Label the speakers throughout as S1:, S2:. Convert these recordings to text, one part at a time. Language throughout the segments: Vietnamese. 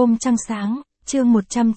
S1: Hôm trăng sáng, chương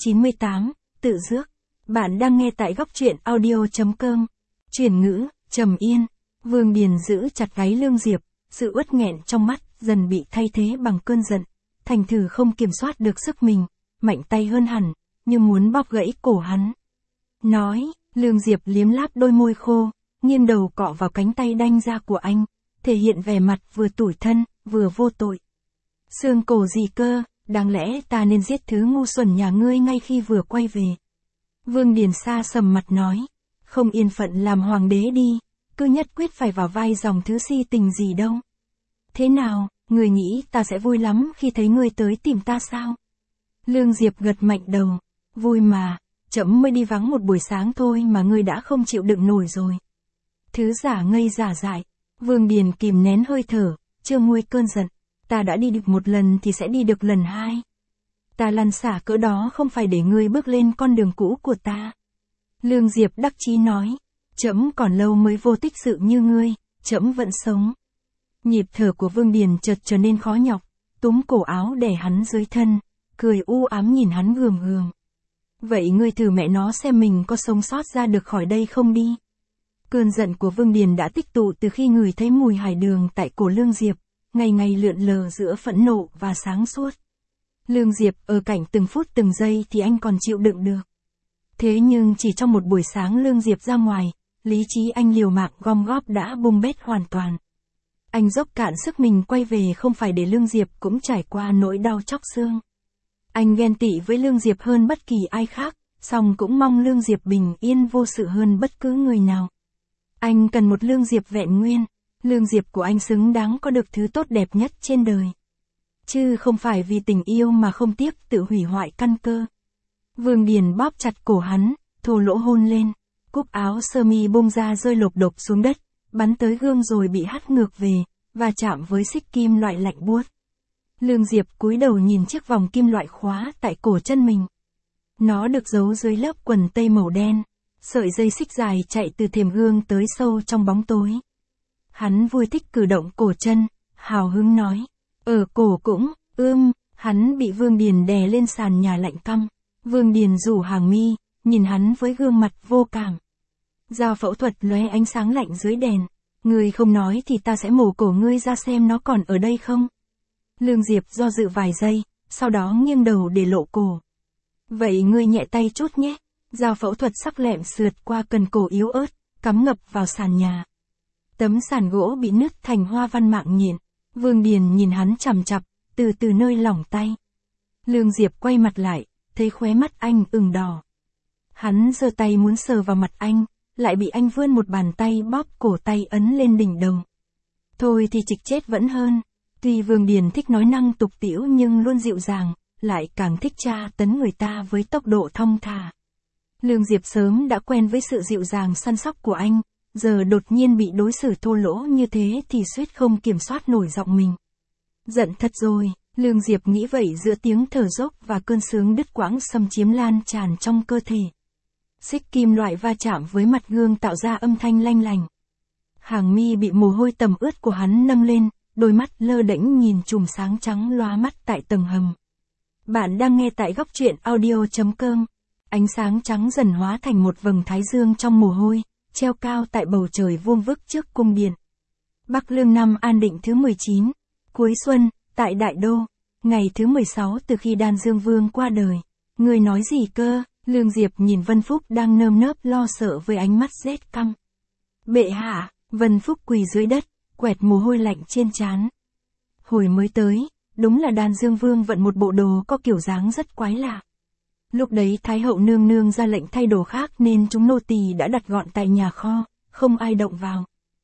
S1: 198, tự rước. Bạn đang nghe tại góc truyện audio.com. Chuyển ngữ, trầm yên. Vương Điền giữ chặt gáy Lương Diệp, sự uất nghẹn trong mắt dần bị thay thế bằng cơn giận. Thành thử không kiểm soát được sức mình, mạnh tay hơn hẳn, như muốn bóp gãy cổ hắn. Nói, Lương Diệp liếm láp đôi môi khô, nghiêng đầu cọ vào cánh tay đanh ra của anh, thể hiện vẻ mặt vừa tủi thân, vừa vô tội. Xương cổ gì cơ, đáng lẽ ta nên giết thứ ngu xuẩn nhà ngươi ngay khi vừa quay về. Vương Điền xa sầm mặt nói, không yên phận làm hoàng đế đi, cứ nhất quyết phải vào vai dòng thứ si tình gì đâu. Thế nào, ngươi nghĩ ta sẽ vui lắm khi thấy ngươi tới tìm ta sao? Lương Diệp gật mạnh đầu, vui mà, trẫm mới đi vắng một buổi sáng thôi mà ngươi đã không chịu đựng nổi rồi. Thứ giả ngây giả dại, Vương Điền kìm nén hơi thở, chưa nguôi cơn giận. Ta đã đi được một lần thì sẽ đi được lần hai. Ta lăn xả cỡ đó không phải để ngươi bước lên con đường cũ của ta. Lương Diệp đắc chí nói, trẫm còn lâu mới vô tích sự như ngươi, trẫm vẫn sống. Nhịp thở của Vương Điền chợt trở nên khó nhọc, túm cổ áo đè hắn dưới thân, cười u ám nhìn hắn gườm gườm. Vậy ngươi thử mẹ nó xem mình có sống sót ra được khỏi đây không đi. Cơn giận của Vương Điền đã tích tụ từ khi ngửi thấy mùi hải đường tại cổ Lương Diệp, ngày ngày lượn lờ giữa phẫn nộ và sáng suốt. Lương Diệp ở cảnh từng phút từng giây thì anh còn chịu đựng được. Thế nhưng chỉ trong một buổi sáng Lương Diệp ra ngoài, lý trí anh liều mạng gom góp đã bung bét hoàn toàn. Anh dốc cạn sức mình quay về không phải để Lương Diệp cũng trải qua nỗi đau chóc xương. Anh ghen tị với Lương Diệp hơn bất kỳ ai khác, song cũng mong Lương Diệp bình yên vô sự hơn bất cứ người nào. Anh cần một Lương Diệp vẹn nguyên. Lương Diệp của anh xứng đáng có được thứ tốt đẹp nhất trên đời. Chứ không phải vì tình yêu mà không tiếc tự hủy hoại căn cơ. Vương Điền bóp chặt cổ hắn, thô lỗ hôn lên. Cúc áo sơ mi bung ra rơi lộp đột xuống đất, bắn tới gương rồi bị hất ngược về, và chạm với xích kim loại lạnh buốt. Lương Diệp cúi đầu nhìn chiếc vòng kim loại khóa tại cổ chân mình. Nó được giấu dưới lớp quần tây màu đen. Sợi dây xích dài chạy từ thềm gương tới sâu trong bóng tối. Hắn vui thích cử động cổ chân, hào hứng nói. Ở cổ cũng, hắn bị Vương Điền đè lên sàn nhà lạnh căm. Vương Điền rủ hàng mi, nhìn hắn với gương mặt vô cảm. Dao phẫu thuật lóe ánh sáng lạnh dưới đèn. Ngươi không nói thì ta sẽ mổ cổ ngươi ra xem nó còn ở đây không. Lương Diệp do dự vài giây, sau đó nghiêng đầu để lộ cổ. Vậy ngươi nhẹ tay chút nhé. Dao phẫu thuật sắc lẹm sượt qua cần cổ yếu ớt, cắm ngập vào sàn nhà. Tấm sàn gỗ bị nứt thành hoa văn mạng nhện. Vương Điền nhìn hắn chằm chặp, từ từ nơi lỏng tay. Lương Diệp quay mặt lại, thấy khóe mắt anh ửng đỏ. Hắn giơ tay muốn sờ vào mặt anh, lại bị anh vươn một bàn tay bóp cổ tay ấn lên đỉnh đầu. Thôi thì chịch chết vẫn hơn. Tuy Vương Điền thích nói năng tục tĩu nhưng luôn dịu dàng, lại càng thích tra tấn người ta với tốc độ thong thả. Lương Diệp sớm đã quen với sự dịu dàng săn sóc của anh, giờ đột nhiên bị đối xử thô lỗ như thế thì suýt không kiểm soát nổi giọng mình. Giận thật rồi, Lương Diệp nghĩ vậy giữa tiếng thở dốc và cơn sướng đứt quãng xâm chiếm lan tràn trong cơ thể. Xích kim loại va chạm với mặt gương tạo ra âm thanh lanh lành. Hàng mi bị mồ hôi tầm ướt của hắn nâng lên, đôi mắt lơ đễnh nhìn chùm sáng trắng lóa mắt tại tầng hầm. Bạn đang nghe tại góc truyện audio.com. Ánh sáng trắng dần hóa thành một vầng thái dương trong mồ hôi, treo cao tại bầu trời vuông vức trước cung điện. Bắc Lương năm An Định thứ 19, cuối xuân, tại Đại Đô, ngày thứ 16 từ khi Đan Dương Vương qua đời. Người nói gì cơ? Lương Diệp nhìn Vân Phúc đang nơm nớp lo sợ với ánh mắt rét căm. Bệ hạ, Vân Phúc quỳ dưới đất, quẹt mồ hôi lạnh trên trán. Hồi mới tới, đúng là Đan Dương Vương vận một bộ đồ có kiểu dáng rất quái lạ. Lúc đấy Thái hậu nương nương ra lệnh thay đồ khác nên chúng nô tỳ đã đặt gọn tại nhà kho, không ai động vào.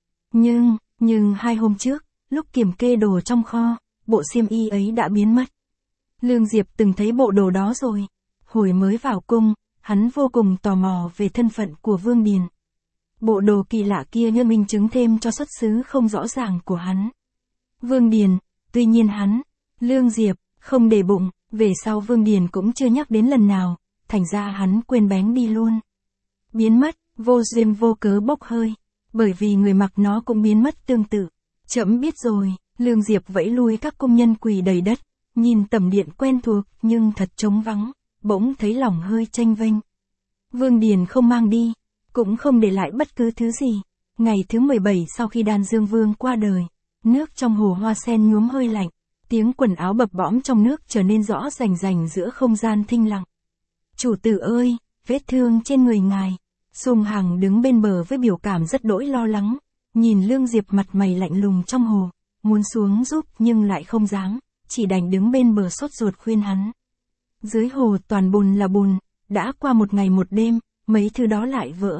S1: Nhưng 2 hôm trước, lúc kiểm kê đồ trong kho, bộ xiêm y ấy đã biến mất. Lương Diệp từng thấy bộ đồ đó rồi. Hồi mới vào cung, hắn vô cùng tò mò về thân phận của Vương Điền. Bộ đồ kỳ lạ kia như minh chứng thêm cho xuất xứ không rõ ràng của hắn. Vương Điền, tuy nhiên Lương Diệp, không để bụng. Về sau Vương Điền cũng chưa nhắc đến lần nào, thành ra hắn quên bén đi luôn. Biến mất, vô duyên vô cớ bốc hơi, bởi vì người mặc nó cũng biến mất tương tự. Trẫm biết rồi, Lương Diệp vẫy lui các công nhân quỳ đầy đất, nhìn tầm điện quen thuộc nhưng thật trống vắng, bỗng thấy lòng hơi chênh vênh. Vương Điền không mang đi, cũng không để lại bất cứ thứ gì. Ngày thứ 17 sau khi Đan Dương Vương qua đời, nước trong hồ hoa sen nhuốm hơi lạnh, tiếng quần áo bập bõm trong nước trở nên rõ rành rành giữa không gian thinh lặng. Chủ tử ơi, vết thương trên người ngài. Sung Hằng đứng bên bờ với biểu cảm rất đỗi lo lắng, nhìn Lương Diệp mặt mày lạnh lùng trong hồ, muốn xuống giúp nhưng lại không dám, chỉ đành đứng bên bờ sốt ruột khuyên hắn. Dưới hồ toàn bùn là bùn, đã qua một ngày một đêm, mấy thứ đó lại vỡ.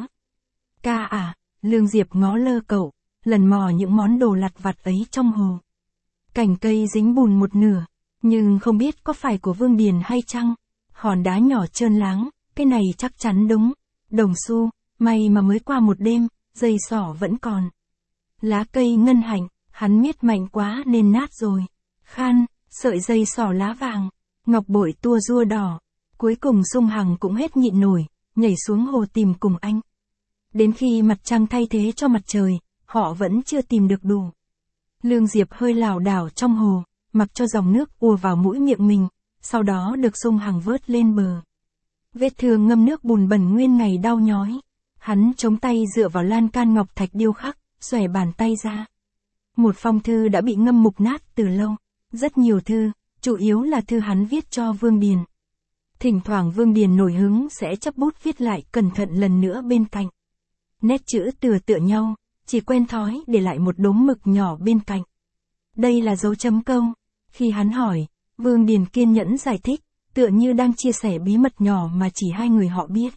S1: Ca à, Lương Diệp ngó lơ cậu, lần mò những món đồ lặt vặt ấy trong hồ. Cành cây dính bùn một nửa, nhưng không biết có phải của Vương Điền hay chăng. Hòn đá nhỏ trơn láng, cái này chắc chắn đúng. Đồng xu, may mà mới qua một đêm, dây xỏ vẫn còn. Lá cây ngân hạnh, hắn miết mạnh quá nên nát rồi. Khan, sợi dây xỏ lá vàng, ngọc bội tua rua đỏ. Cuối cùng Sung Hằng cũng hết nhịn nổi, nhảy xuống hồ tìm cùng anh. Đến khi mặt trăng thay thế cho mặt trời, họ vẫn chưa tìm được đủ. Lương Diệp hơi lảo đảo trong hồ, mặc cho dòng nước ùa vào mũi miệng mình, sau đó được Sung Hằng vớt lên bờ. Vết thương ngâm nước bùn bẩn nguyên ngày đau nhói. Hắn chống tay dựa vào lan can ngọc thạch điêu khắc, xòe bàn tay ra. Một phong thư đã bị ngâm mục nát từ lâu. Rất nhiều thư, chủ yếu là thư hắn viết cho Vương Điền. Thỉnh thoảng Vương Điền nổi hứng sẽ chấp bút viết lại cẩn thận lần nữa bên cạnh. Nét chữ tựa nhau, chỉ quen thói để lại một đốm mực nhỏ bên cạnh. Đây là dấu chấm câu. Khi hắn hỏi, Vương Điền kiên nhẫn giải thích, tựa như đang chia sẻ bí mật nhỏ mà chỉ hai người họ biết.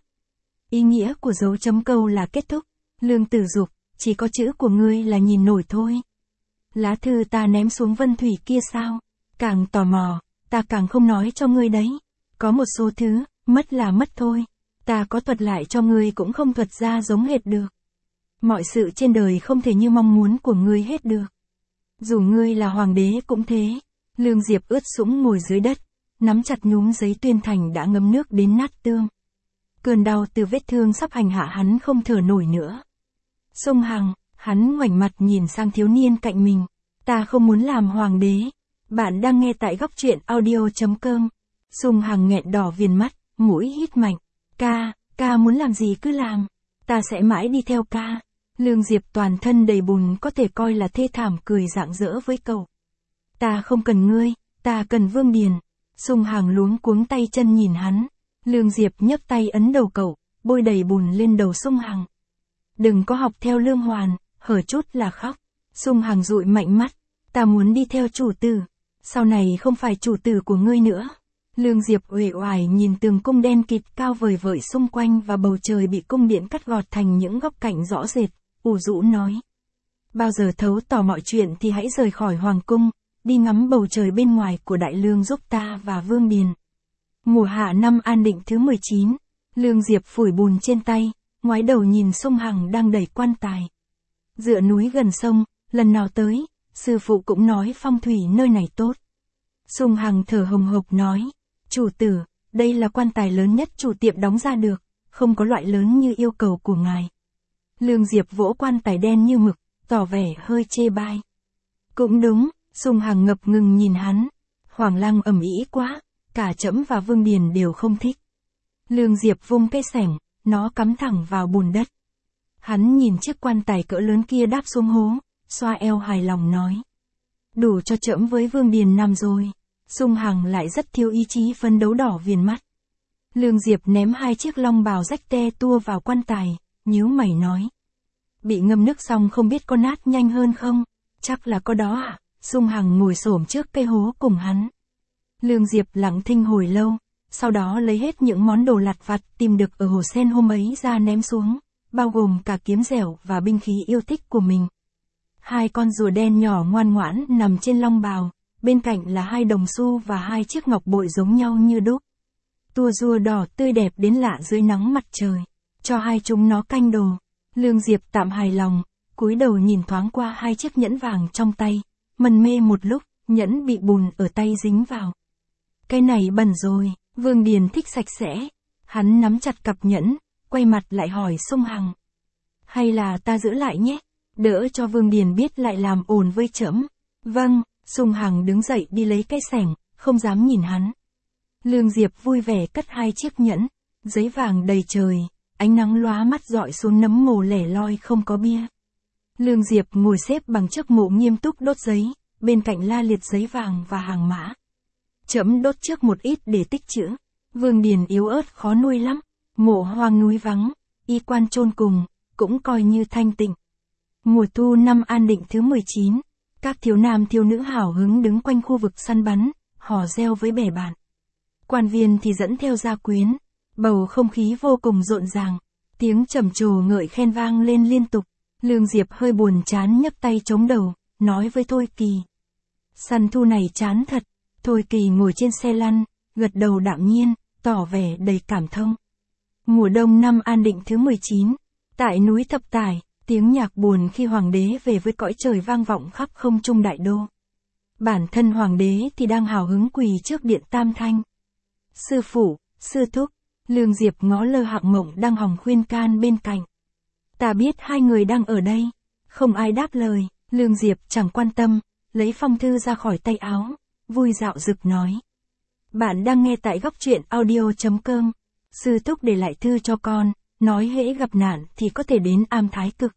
S1: Ý nghĩa của dấu chấm câu là kết thúc. Lương Tử Dục, chỉ có chữ của ngươi là nhìn nổi thôi. Lá thư ta ném xuống vân thủy kia sao? Càng tò mò, ta càng không nói cho ngươi đấy. Có một số thứ, mất là mất thôi. Ta có thuật lại cho ngươi cũng không thuật ra giống hệt được. Mọi sự trên đời không thể như mong muốn của ngươi hết được. Dù ngươi là hoàng đế cũng thế. Lương Diệp ướt sũng ngồi dưới đất, nắm chặt nhúm giấy tuyên thành đã ngấm nước đến nát tương. Cơn đau từ vết thương sắp hành hạ hắn không thở nổi nữa. Sung Hằng, hắn ngoảnh mặt nhìn sang thiếu niên cạnh mình. Ta không muốn làm hoàng đế. Bạn đang nghe tại góc truyện audio.com. Sung Hằng nghẹn đỏ viền mắt, mũi hít mạnh. Ca muốn làm gì cứ làm. Ta sẽ mãi đi theo ca. Lương Diệp toàn thân đầy bùn có thể coi là thê thảm cười rạng rỡ với cậu. Ta không cần ngươi, ta cần Vương Điền. Sung Hằng luống cuống tay chân nhìn hắn. Lương Diệp nhấc tay ấn đầu cậu, bôi đầy bùn lên đầu Sung Hằng. Đừng có học theo Lương Hoàn, hở chút là khóc. Sung Hằng dụi mạnh mắt. Ta muốn đi theo chủ tử. Sau này không phải chủ tử của ngươi nữa. Lương Diệp uể oải nhìn tường cung đen kịt cao vời vợi xung quanh và bầu trời bị cung điện cắt gọt thành những góc cạnh rõ rệt, ủ rũ nói. Bao giờ thấu tỏ mọi chuyện thì hãy rời khỏi hoàng cung, đi ngắm bầu trời bên ngoài của đại lương giúp ta và Vương Điền. Mùa hạ năm An Định thứ 19, Lương Diệp phủi bùn trên tay, ngoái đầu nhìn Sung Hằng đang đẩy quan tài. Dựa núi gần sông, lần nào tới, sư phụ cũng nói phong thủy nơi này tốt. Sung Hằng thở hồng hộc nói, chủ tử, đây là quan tài lớn nhất chủ tiệm đóng ra được, không có loại lớn như yêu cầu của ngài. Lương Diệp vỗ quan tài đen như mực, tỏ vẻ hơi chê bai. Cũng đúng, Sung Hằng ngập ngừng nhìn hắn. Hoàng Lăng ầm ĩ quá, cả trẫm và Vương Điền đều không thích. Lương Diệp vung cây xẻng, nó cắm thẳng vào bùn đất. Hắn nhìn chiếc quan tài cỡ lớn kia đáp xuống hố, xoa eo hài lòng nói. Đủ cho trẫm với Vương Điền nằm rồi. Sung Hằng lại rất thiếu ý chí phấn đấu đỏ viền mắt. Lương Diệp ném hai chiếc long bào rách te tua vào quan tài, nhíu mày nói. Bị ngâm nước xong không biết có nát nhanh hơn không? Chắc là có đó ạ. Sung Hằng ngồi xổm trước cây hố cùng hắn. Lương Diệp lặng thinh hồi lâu, sau đó lấy hết những món đồ lặt vặt tìm được ở hồ sen hôm ấy ra ném xuống, bao gồm cả kiếm dẻo và binh khí yêu thích của mình. Hai con rùa đen nhỏ ngoan ngoãn nằm trên long bào, bên cạnh là hai đồng xu và hai chiếc ngọc bội giống nhau như đúc. Tua rùa đỏ tươi đẹp đến lạ dưới nắng mặt trời, cho hai chúng nó canh đồ. Lương Diệp tạm hài lòng, cúi đầu nhìn thoáng qua hai chiếc nhẫn vàng trong tay, mân mê một lúc, nhẫn bị bùn ở tay dính vào. Cái này bẩn rồi, Vương Điền thích sạch sẽ. Hắn nắm chặt cặp nhẫn, quay mặt lại hỏi Sung Hằng. Hay là ta giữ lại nhé, đỡ cho Vương Điền biết lại làm ồn với trẫm. Vâng, Sung Hằng đứng dậy đi lấy cây xẻng, không dám nhìn hắn. Lương Diệp vui vẻ cất 2 chiếc nhẫn, giấy vàng đầy trời, ánh nắng lóa mắt dọi xuống nấm mồ lẻ loi không có bia. Lương Diệp ngồi xếp bằng trước mộ nghiêm túc đốt giấy, bên cạnh la liệt giấy vàng và hàng mã. Trẫm đốt trước một ít để tích trữ. Vương Điền yếu ớt khó nuôi lắm, mộ hoang núi vắng, y quan chôn cùng, cũng coi như thanh tịnh. Mùa thu năm An Định thứ 19, các thiếu nam thiếu nữ hào hứng đứng quanh khu vực săn bắn, hò reo với bè bạn. Quan viên thì dẫn theo gia quyến, bầu không khí vô cùng rộn ràng, tiếng trầm trồ ngợi khen vang lên liên tục. Lương Diệp hơi buồn chán nhấc tay chống đầu, nói với Thôi Kỳ. Săn thu này chán thật. Thôi Kỳ ngồi trên xe lăn, gật đầu đạm nhiên, tỏ vẻ đầy cảm thông. Mùa đông năm An Định thứ 19, tại núi Thập Tải, tiếng nhạc buồn khi hoàng đế về với cõi trời vang vọng khắp không trung đại đô. Bản thân hoàng đế thì đang hào hứng quỳ trước điện Tam Thanh. Sư phụ, sư thúc, Lương Diệp ngó Lơ Hạng Mộng đang hòng khuyên can bên cạnh. Ta biết hai người đang ở đây. Không ai đáp lời, Lương Diệp chẳng quan tâm, lấy phong thư ra khỏi tay áo, vui dạo dực nói. Bạn đang nghe tại góc truyện audio.com. Sư thúc để lại thư cho con, nói hễ gặp nạn thì có thể đến Am Thái Cực.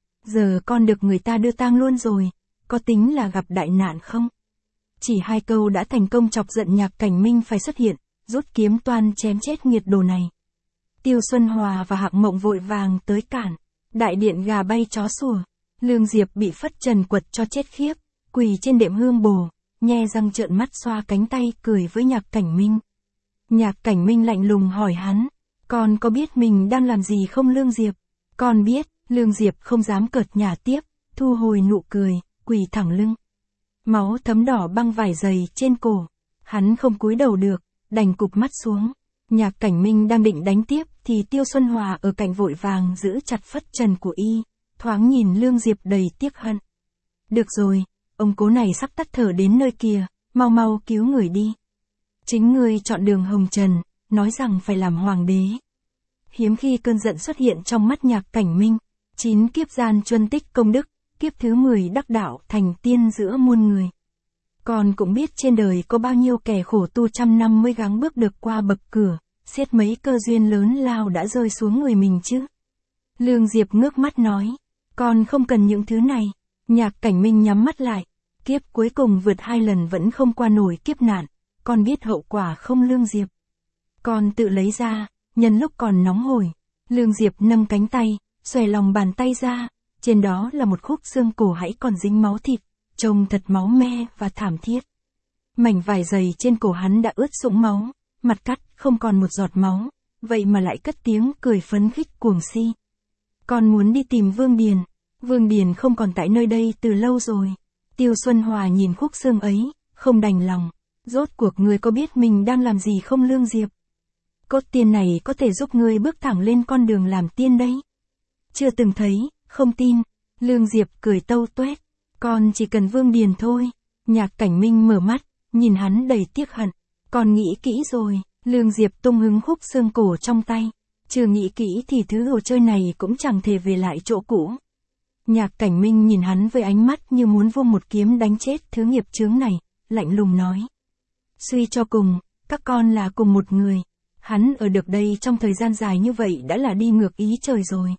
S1: Giờ con được người ta đưa tang luôn rồi, có tính là gặp đại nạn không? Chỉ 2 câu đã thành công chọc giận Nhạc Cảnh Minh phải xuất hiện, rút kiếm toan chém chết nghiệt đồ này. Tiêu Xuân Hòa và Hạng Mộng vội vàng tới cản, đại điện gà bay chó sủa. Lương Diệp bị phất trần quật cho chết khiếp, quỳ trên đệm hương bồ, nhe răng trợn mắt xoa cánh tay cười với Nhạc Cảnh Minh. Nhạc Cảnh Minh lạnh lùng hỏi hắn, con có biết mình đang làm gì không Lương Diệp? Con biết. Lương Diệp không dám cợt nhả tiếp, thu hồi nụ cười, quỳ thẳng lưng. Máu thấm đỏ băng vải dày trên cổ, hắn không cúi đầu được, đành cụp mắt xuống. Nhạc Cảnh Minh đang định đánh tiếp thì Tiêu Xuân Hòa ở cạnh vội vàng giữ chặt phất trần của y, thoáng nhìn Lương Diệp đầy tiếc hận. Được rồi, ông cố này sắp tắt thở đến nơi kìa, mau mau cứu người đi. Chính ngươi chọn đường hồng trần, nói rằng phải làm hoàng đế. Hiếm khi cơn giận xuất hiện trong mắt Nhạc Cảnh Minh. 9 kiếp gian chuân tích công đức, kiếp thứ 10 đắc đạo thành tiên giữa muôn người. Con cũng biết trên đời có bao nhiêu kẻ khổ tu trăm năm mới gắng bước được qua bậc cửa, xiết mấy cơ duyên lớn lao đã rơi xuống người mình chứ. Lương Diệp ngước mắt nói, con không cần những thứ này. Nhạc Cảnh Minh nhắm mắt lại, kiếp cuối cùng vượt 2 lần vẫn không qua nổi kiếp nạn, con biết hậu quả không Lương Diệp? Con tự lấy ra, nhân lúc còn nóng hổi. Lương Diệp nâng cánh tay, xòe lòng bàn tay ra, trên đó là một khúc xương cổ hãy còn dính máu thịt, trông thật máu me và thảm thiết. Mảnh vải dày trên cổ hắn đã ướt sũng máu, mặt cắt không còn một giọt máu, vậy mà lại cất tiếng cười phấn khích cuồng si. Con muốn đi tìm Vương Điền. Vương Điền không còn tại nơi đây từ lâu rồi. Tiêu Xuân Hòa nhìn khúc xương ấy, không đành lòng. Rốt cuộc ngươi có biết mình đang làm gì không Lương Diệp? Cốt tiên này có thể giúp ngươi bước thẳng lên con đường làm tiên đấy. Chưa từng thấy, không tin. Lương Diệp cười tâu tuét. Con chỉ cần Vương Điền thôi. Nhạc Cảnh Minh mở mắt, nhìn hắn đầy tiếc hận. Con nghĩ kỹ rồi. Lương Diệp tung hứng khúc xương cổ trong tay. Chưa nghĩ kỹ thì thứ đồ chơi này cũng chẳng thể về lại chỗ cũ. Nhạc Cảnh Minh nhìn hắn với ánh mắt như muốn vung một kiếm đánh chết thứ nghiệp chướng này, lạnh lùng nói. Suy cho cùng, các con là cùng một người. Hắn ở được đây trong thời gian dài như vậy đã là đi ngược ý trời rồi.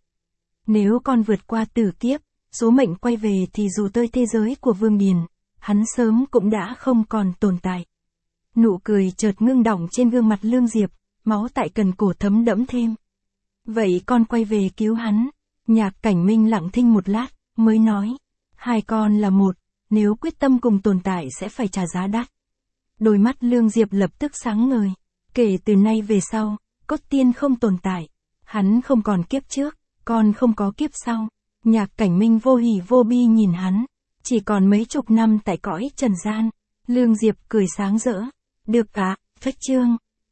S1: Nếu con vượt qua tử kiếp, số mệnh quay về thì dù tới thế giới của Vương Điền, hắn sớm cũng đã không còn tồn tại. Nụ cười chợt ngưng đọng trên gương mặt Lương Diệp, máu tại cần cổ thấm đẫm thêm. Vậy con quay về cứu hắn. Nhạc Cảnh Minh lặng thinh một lát, mới nói. Hai con là một, nếu quyết tâm cùng tồn tại sẽ phải trả giá đắt. Đôi mắt Lương Diệp lập tức sáng ngời. Kể từ nay về sau, cốt tiên không tồn tại. Hắn không còn kiếp trước, con không có kiếp sau. Nhạc Cảnh Minh vô hỉ vô bi nhìn hắn. Chỉ còn mấy chục năm tại cõi trần gian. Lương Diệp cười sáng rỡ. Được ạ, phách trương.